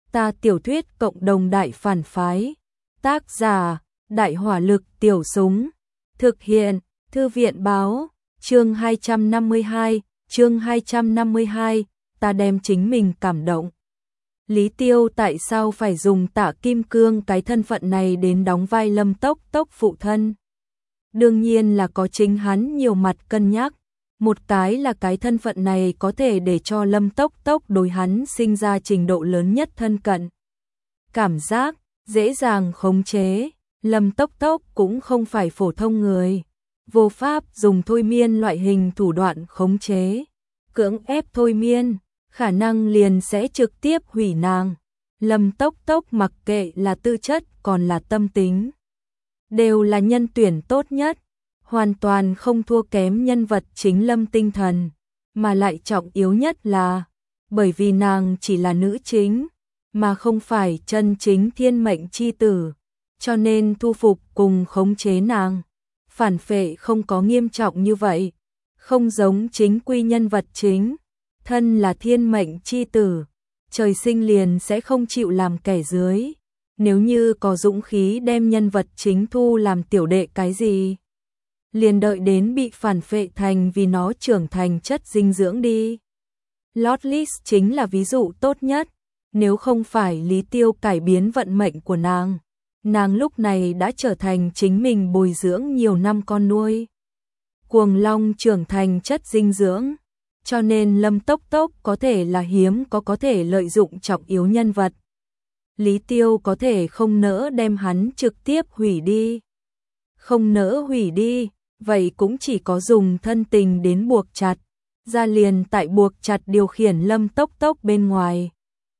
Ta tiểu thuyết cộng đồng đại phản phái. Tác giả: Đại hỏa lực tiểu súng. Thực hiện: Thư viện báo. Chương 252, chương 252, ta đem chính mình cảm động. Lý Tiêu tại sao phải dùng Tạ Kim Cương cái thân phận này đến đóng vai Lâm Tốc Tốc phụ thân? Đương nhiên là có chính hắn nhiều mặt cân nhắc. Một cái là cái thân phận này có thể để cho Lâm Tốc Tốc đối hắn sinh ra trình độ lớn nhất thân cận. Cảm giác, dễ dàng khống chế. Lâm Tốc Tốc cũng không phải phổ thông người. Vô pháp dùng thôi miên loại hình thủ đoạn khống chế. Cưỡng ép thôi miên, khả năng liền sẽ trực tiếp hủy nàng. Lâm Tốc Tốc mặc kệ là tư chất còn là tâm tính, đều là nhân tuyển tốt nhất. Hoàn toàn không thua kém nhân vật chính Lâm Tinh Thần, mà lại trọng yếu nhất là bởi vì nàng chỉ là nữ chính, mà không phải chân chính thiên mệnh chi tử, cho nên thu phục cùng khống chế nàng. Phản phệ không có nghiêm trọng như vậy, không giống chính quy nhân vật chính, thân là thiên mệnh chi tử, trời sinh liền sẽ không chịu làm kẻ dưới. Nếu như có dũng khí đem nhân vật chính thu làm tiểu đệ cái gì, liền đợi đến bị phản phệ thành vì nó trưởng thành chất dinh dưỡng đi. Lotless chính là ví dụ tốt nhất. Nếu không phải Lý Tiêu cải biến vận mệnh của nàng lúc này đã trở thành chính mình bồi dưỡng nhiều năm con nuôi. Cuồng long trưởng thành chất dinh dưỡng, cho nên Lâm Tốc Tốc có thể là hiếm có thể lợi dụng trọng yếu nhân vật. Lý Tiêu có thể không nỡ đem hắn trực tiếp hủy đi. Không nỡ hủy đi, vậy cũng chỉ có dùng thân tình đến buộc chặt. Ra liền tại buộc chặt điều khiển Lâm Tốc Tốc bên ngoài.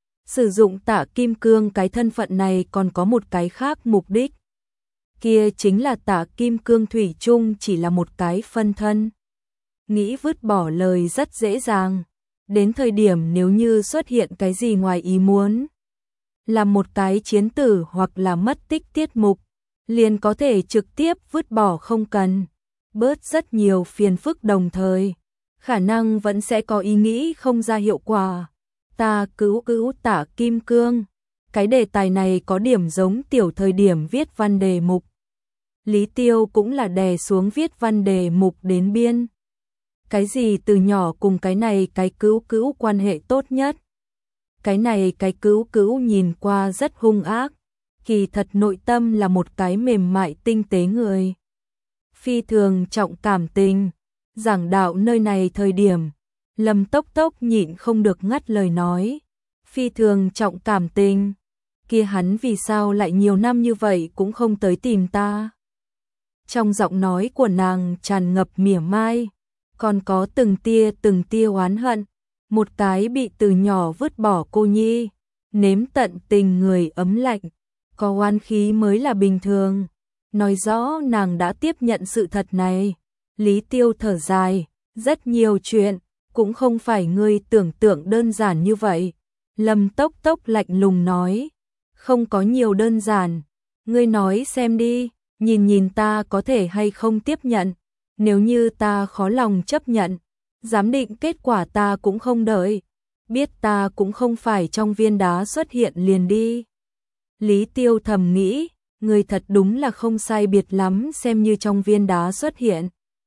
Sử dụng Tạ Kim Cương cái thân phận này còn có một cái khác mục đích. Kia chính là Tạ Kim Cương thủy chung chỉ là một cái phân thân. Nghĩ vứt bỏ lời rất dễ dàng. Đến thời điểm nếu như xuất hiện cái gì ngoài ý muốn, là một cái chiến tử hoặc là mất tích tiết mục, liền có thể trực tiếp vứt bỏ không cần. Bớt rất nhiều phiền phức đồng thời, khả năng vẫn sẽ có ý nghĩ không ra hiệu quả. Ta cứu Tạ Kim Cương. Cái đề tài này có điểm giống tiểu thời điểm viết văn đề mục. Lý Tiêu cũng là đè xuống viết văn đề mục đến biên. Cái gì từ nhỏ cùng cái này cái cứu quan hệ tốt nhất. Cái này cái cứu nhìn qua rất hung ác, kỳ thật nội tâm là một cái mềm mại tinh tế người. Phi thường trọng cảm tình. Giảng đạo nơi này thời điểm, Lâm Tốc Tốc nhịn không được ngắt lời nói. Phi thường trọng cảm tình. Kia hắn vì sao lại nhiều năm như vậy cũng không tới tìm ta? Trong giọng nói của nàng tràn ngập mỉa mai, còn có từng tia oán hận. Một cái bị từ nhỏ vứt bỏ cô nhi, nếm tận tình người ấm lạnh, có oán khí mới là bình thường. Nói rõ nàng đã tiếp nhận sự thật này. Lý Tiêu thở dài, rất nhiều chuyện cũng không phải ngươi tưởng tượng đơn giản như vậy. Lâm Tốc Tốc lạnh lùng nói, không có nhiều đơn giản. Ngươi nói xem đi, nhìn ta có thể hay không tiếp nhận. Nếu như ta khó lòng chấp nhận, giám định kết quả ta cũng không đợi. Biết ta cũng không phải trong viên đá xuất hiện liền đi. Lý Tiêu thầm nghĩ, người thật đúng là không sai biệt lắm xem như trong viên đá xuất hiện.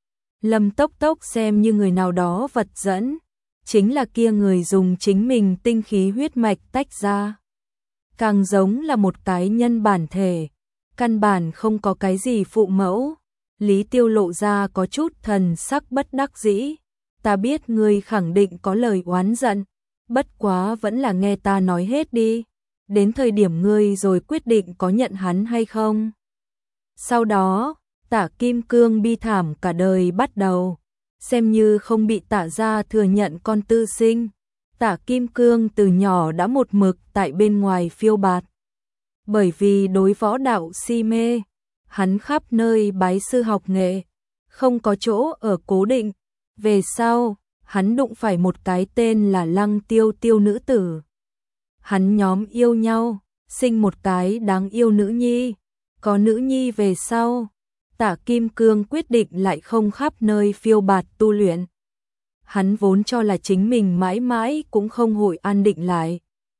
Lâm Tốc Tốc xem như người nào đó vật dẫn, chính là kia người dùng chính mình tinh khí huyết mạch tách ra. Càng giống là một cái nhân bản thể, căn bản không có cái gì phụ mẫu. Lý Tiêu lộ ra có chút thần sắc bất đắc dĩ. Ta biết ngươi khẳng định có lời oán giận, bất quá vẫn là nghe ta nói hết đi. Đến thời điểm ngươi rồi quyết định có nhận hắn hay không. Sau đó, Tạ Kim Cương bi thảm cả đời bắt đầu. Xem như không bị Tạ gia thừa nhận con tư sinh. Tạ Kim Cương từ nhỏ đã một mực tại bên ngoài phiêu bạt. Bởi vì đối võ đạo si mê, hắn khắp nơi bái sư học nghệ, không có chỗ ở cố định. Về sau, hắn đụng phải một cái tên là Lăng Tiêu Tiêu nữ tử. Hắn nhóm yêu nhau, sinh một cái đáng yêu nữ nhi. Có nữ nhi về sau, Tạ Kim Cương quyết định lại không khắp nơi phiêu bạt tu luyện. Hắn vốn cho là chính mình mãi mãi cũng không hội an định lại.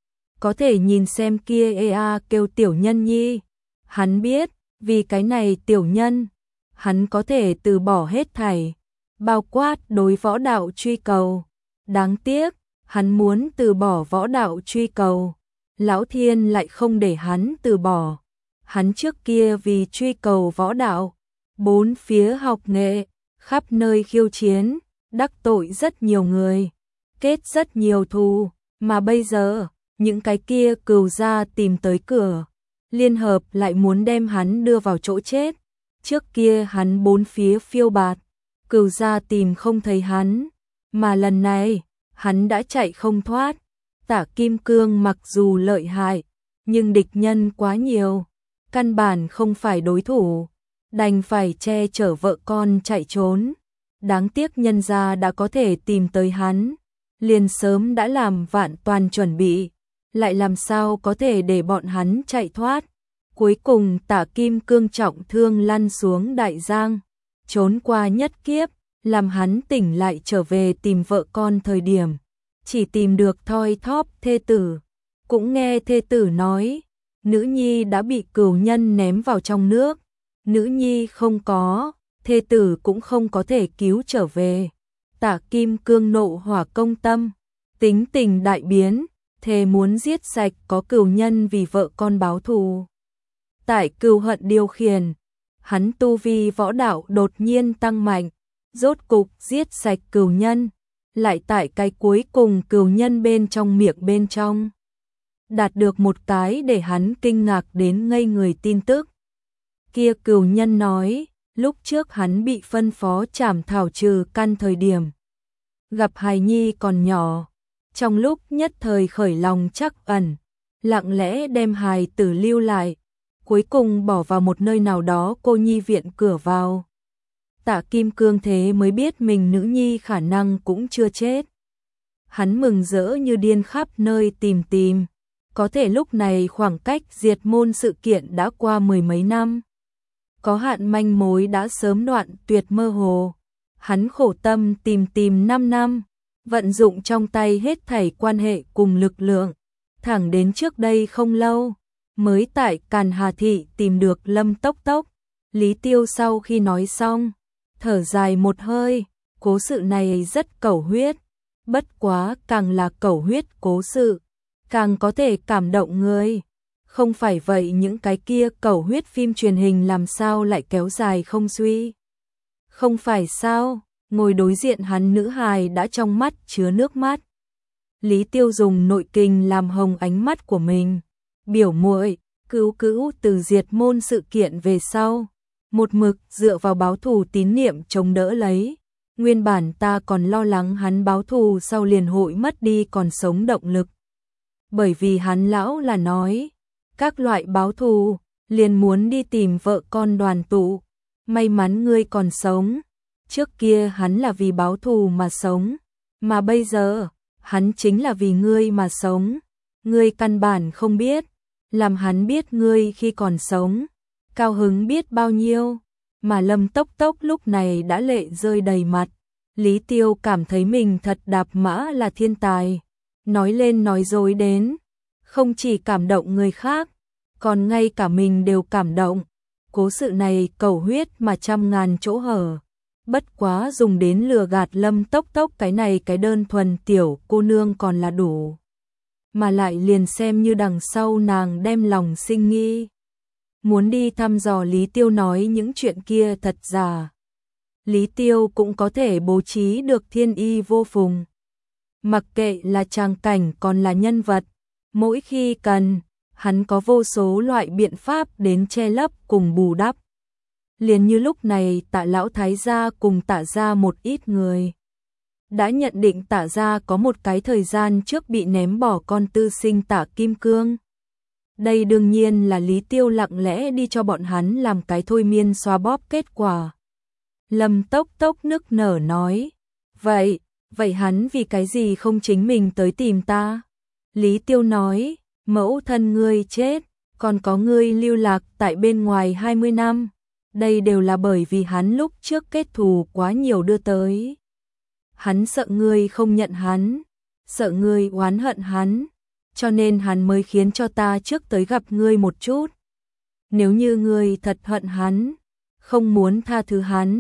có thể nhìn xem kia ea kêu Tiểu Nhân nhi. Hắn biết, vì cái này Tiểu Nhân, hắn có thể từ bỏ hết thảy, bao quát đối võ đạo truy cầu. Đáng tiếc, hắn muốn từ bỏ võ đạo truy cầu, Lão Thiên lại không để hắn từ bỏ. Hắn trước kia vì truy cầu võ đạo, bốn phía học nghệ, khắp nơi khiêu chiến, đắc tội rất nhiều người, kết rất nhiều thù, mà bây giờ, những cái kia cừu gia tìm tới cửa, liên hợp lại muốn đem hắn đưa vào chỗ chết. Trước kia hắn bốn phía phiêu bạt, cừu gia tìm không thấy hắn, mà lần này, hắn đã chạy không thoát. Tả Kim Cương mặc dù lợi hại, nhưng địch nhân quá nhiều, căn bản không phải đối thủ, đành phải che chở vợ con chạy trốn. Đáng tiếc nhân gia đã có thể tìm tới hắn, liền sớm đã làm vạn toàn chuẩn bị, lại làm sao có thể để bọn hắn chạy thoát. Cuối cùng Tả Kim Cương trọng thương lăn xuống đại giang, trốn qua nhất kiếp, làm hắn tỉnh lại trở về tìm vợ con thời điểm, chỉ tìm được thoi thóp thê tử. Cũng nghe thê tử nói, nữ nhi đã bị cừu nhân ném vào trong nước, nữ nhi không có, thê tử cũng không có thể cứu trở về. Tả Kim Cương nộ hỏa công tâm, tính tình đại biến, thề muốn giết sạch có cừu nhân vì vợ con báo thù. Tại cừu hận điều khiển, hắn tu vi võ đạo đột nhiên tăng mạnh, rốt cục giết sạch cừu nhân, lại tại cái cuối cùng cừu nhân bên trong miệng bên trong đạt được một cái để hắn kinh ngạc đến ngây người tin tức. Kia cừu nhân nói, lúc trước hắn bị phân phó trảm thảo trừ căn thời điểm, gặp hài nhi còn nhỏ, trong lúc nhất thời khởi lòng trắc ẩn, lặng lẽ đem hài tử lưu lại, cuối cùng bỏ vào một nơi nào đó cô nhi viện cửa vào. Tả Kim Cương thế mới biết mình nữ nhi khả năng cũng chưa chết. Hắn mừng rỡ như điên khắp nơi tìm, có thể lúc này khoảng cách diệt môn sự kiện đã qua mười mấy năm. Có hạn manh mối đã sớm đoạn tuyệt mơ hồ. Hắn khổ tâm tìm 5 năm, vận dụng trong tay hết thảy quan hệ cùng lực lượng, thẳng đến trước đây không lâu, mới tại Càn Hà Thị tìm được Lâm Tốc Tốc. Lý Tiêu sau khi nói xong, thở dài một hơi, cố sự này rất cẩu huyết, bất quá càng là cẩu huyết cố sự, càng có thể cảm động người. Không phải vậy những cái kia cẩu huyết phim truyền hình làm sao lại kéo dài không suy. Không phải sao, ngồi đối diện hắn nữ hài đã trong mắt chứa nước mắt. Lý Tiêu dùng nội kình làm hồng ánh mắt của mình. Biểu muội, cứu từ diệt môn sự kiện về sau, một mực dựa vào báo thù tín niệm chống đỡ lấy. Nguyên bản ta còn lo lắng hắn báo thù sau liền hội mất đi còn sống động lực. Bởi vì hắn lão là nói, các loại báo thù, liền muốn đi tìm vợ con đoàn tụ. May mắn ngươi còn sống. Trước kia hắn là vì báo thù mà sống, mà bây giờ, hắn chính là vì ngươi mà sống. Ngươi căn bản không biết, làm hắn biết ngươi khi còn sống, cao hứng biết bao nhiêu. Mà Lâm Tốc Tốc lúc này đã lệ rơi đầy mặt. Lý Tiêu cảm thấy mình thật đạp mã là thiên tài. Nói lên nói dối đến, không chỉ cảm động người khác, còn ngay cả mình đều cảm động. Cố sự này cẩu huyết mà trăm ngàn chỗ hở. Bất quá dùng đến lừa gạt Lâm Tốc Tốc cái này cái đơn thuần tiểu cô nương còn là đủ. Mà lại liền xem như đằng sau nàng đem lòng sinh nghi. Muốn đi thăm dò Lý Tiêu nói những chuyện kia thật giả. Lý Tiêu cũng có thể bố trí được thiên y vô phùng. Mặc kệ là tràng cảnh còn là nhân vật, mỗi khi cần, hắn có vô số loại biện pháp đến che lấp cùng bù đắp. Liền như lúc này Tạ lão thái gia cùng Tạ gia một ít người đã nhận định Tạ gia có một cái thời gian trước bị ném bỏ con tư sinh Tạ Kim Cương. Đây đương nhiên là Lý Tiêu lặng lẽ đi cho bọn hắn làm cái thôi miên xoa bóp kết quả. Lâm Tốc Tốc nức nở nói, vậy hắn vì cái gì không chính mình tới tìm ta? Lý Tiêu nói, mẫu thân ngươi chết, còn có ngươi lưu lạc tại bên ngoài 20 năm. Đây đều là bởi vì hắn lúc trước kết thù quá nhiều đưa tới. Hắn sợ ngươi không nhận hắn, sợ ngươi oán hận hắn, cho nên hắn mới khiến cho ta trước tới gặp ngươi một chút. Nếu như ngươi thật hận hắn, không muốn tha thứ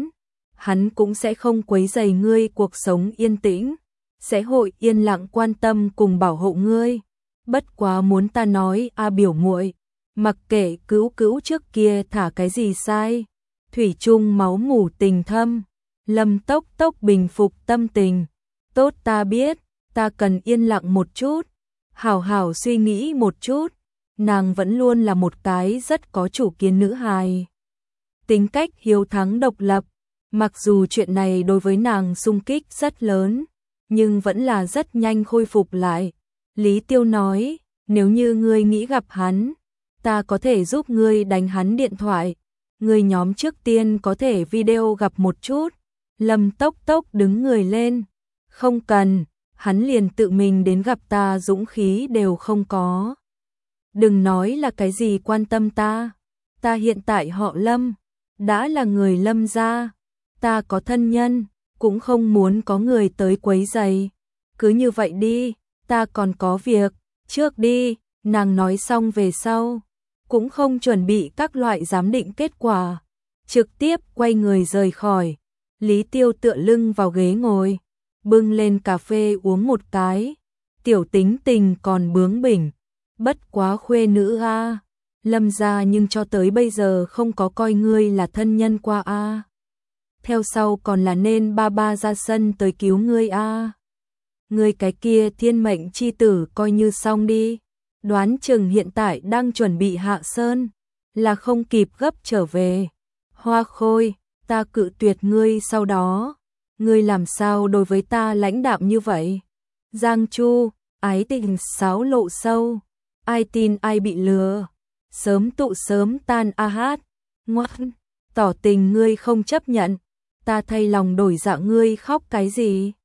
hắn cũng sẽ không quấy rầy ngươi cuộc sống yên tĩnh, sẽ hội yên lặng quan tâm cùng bảo hộ ngươi. Bất quá muốn ta nói biểu muội, mặc kệ Cữu Cữu trước kia thả cái gì sai, thủy chung máu mủ tình thâm. Lâm Tốc Tốc bình phục tâm tình. Tốt, ta biết, ta cần yên lặng một chút, hảo hảo suy nghĩ một chút. Nàng vẫn luôn là một cái rất có chủ kiến nữ hài. Tính cách hiếu thắng độc lập, mặc dù chuyện này đối với nàng xung kích rất lớn, nhưng vẫn là rất nhanh khôi phục lại. Lý Tiêu nói, nếu như ngươi nghĩ gặp hắn, ta có thể giúp ngươi đánh hắn điện thoại. Ngươi nhóm trước tiên có thể video gặp một chút. Lâm Tốc Tốc đứng người lên. Không cần, hắn liền tự mình đến gặp ta dũng khí đều không có. Đừng nói là cái gì quan tâm ta. Ta hiện tại họ Lâm, đã là người Lâm gia. Ta có thân nhân, cũng không muốn có người tới quấy rầy. Cứ như vậy đi, ta còn có việc, trước đi. Nàng nói xong về sau, cũng không chuẩn bị các loại giám định kết quả, trực tiếp quay người rời khỏi. Lý Tiêu tựa lưng vào ghế ngồi, bưng lên cà phê uống một cái. Tiểu tính tình còn bướng bỉnh, bất quá khuê nữ a, Lâm gia nhưng cho tới bây giờ không có coi ngươi là thân nhân qua a. Theo sau còn là nên ba ba ra sân tới cứu ngươi a. Ngươi cái kia thiên mệnh chi tử coi như xong đi. Đoán chừng hiện tại đang chuẩn bị hạ sơn, là không kịp gấp trở về. Hoa Khôi, ta cự tuyệt ngươi sau đó, ngươi làm sao đối với ta lãnh đạm như vậy? Giang Chu, ái tình sáo lộ sâu, ai tin ai bị lừa, sớm tụ sớm tan a hát. Ngoan, tỏ tình ngươi không chấp nhận, ta thay lòng đổi dạ ngươi khóc cái gì?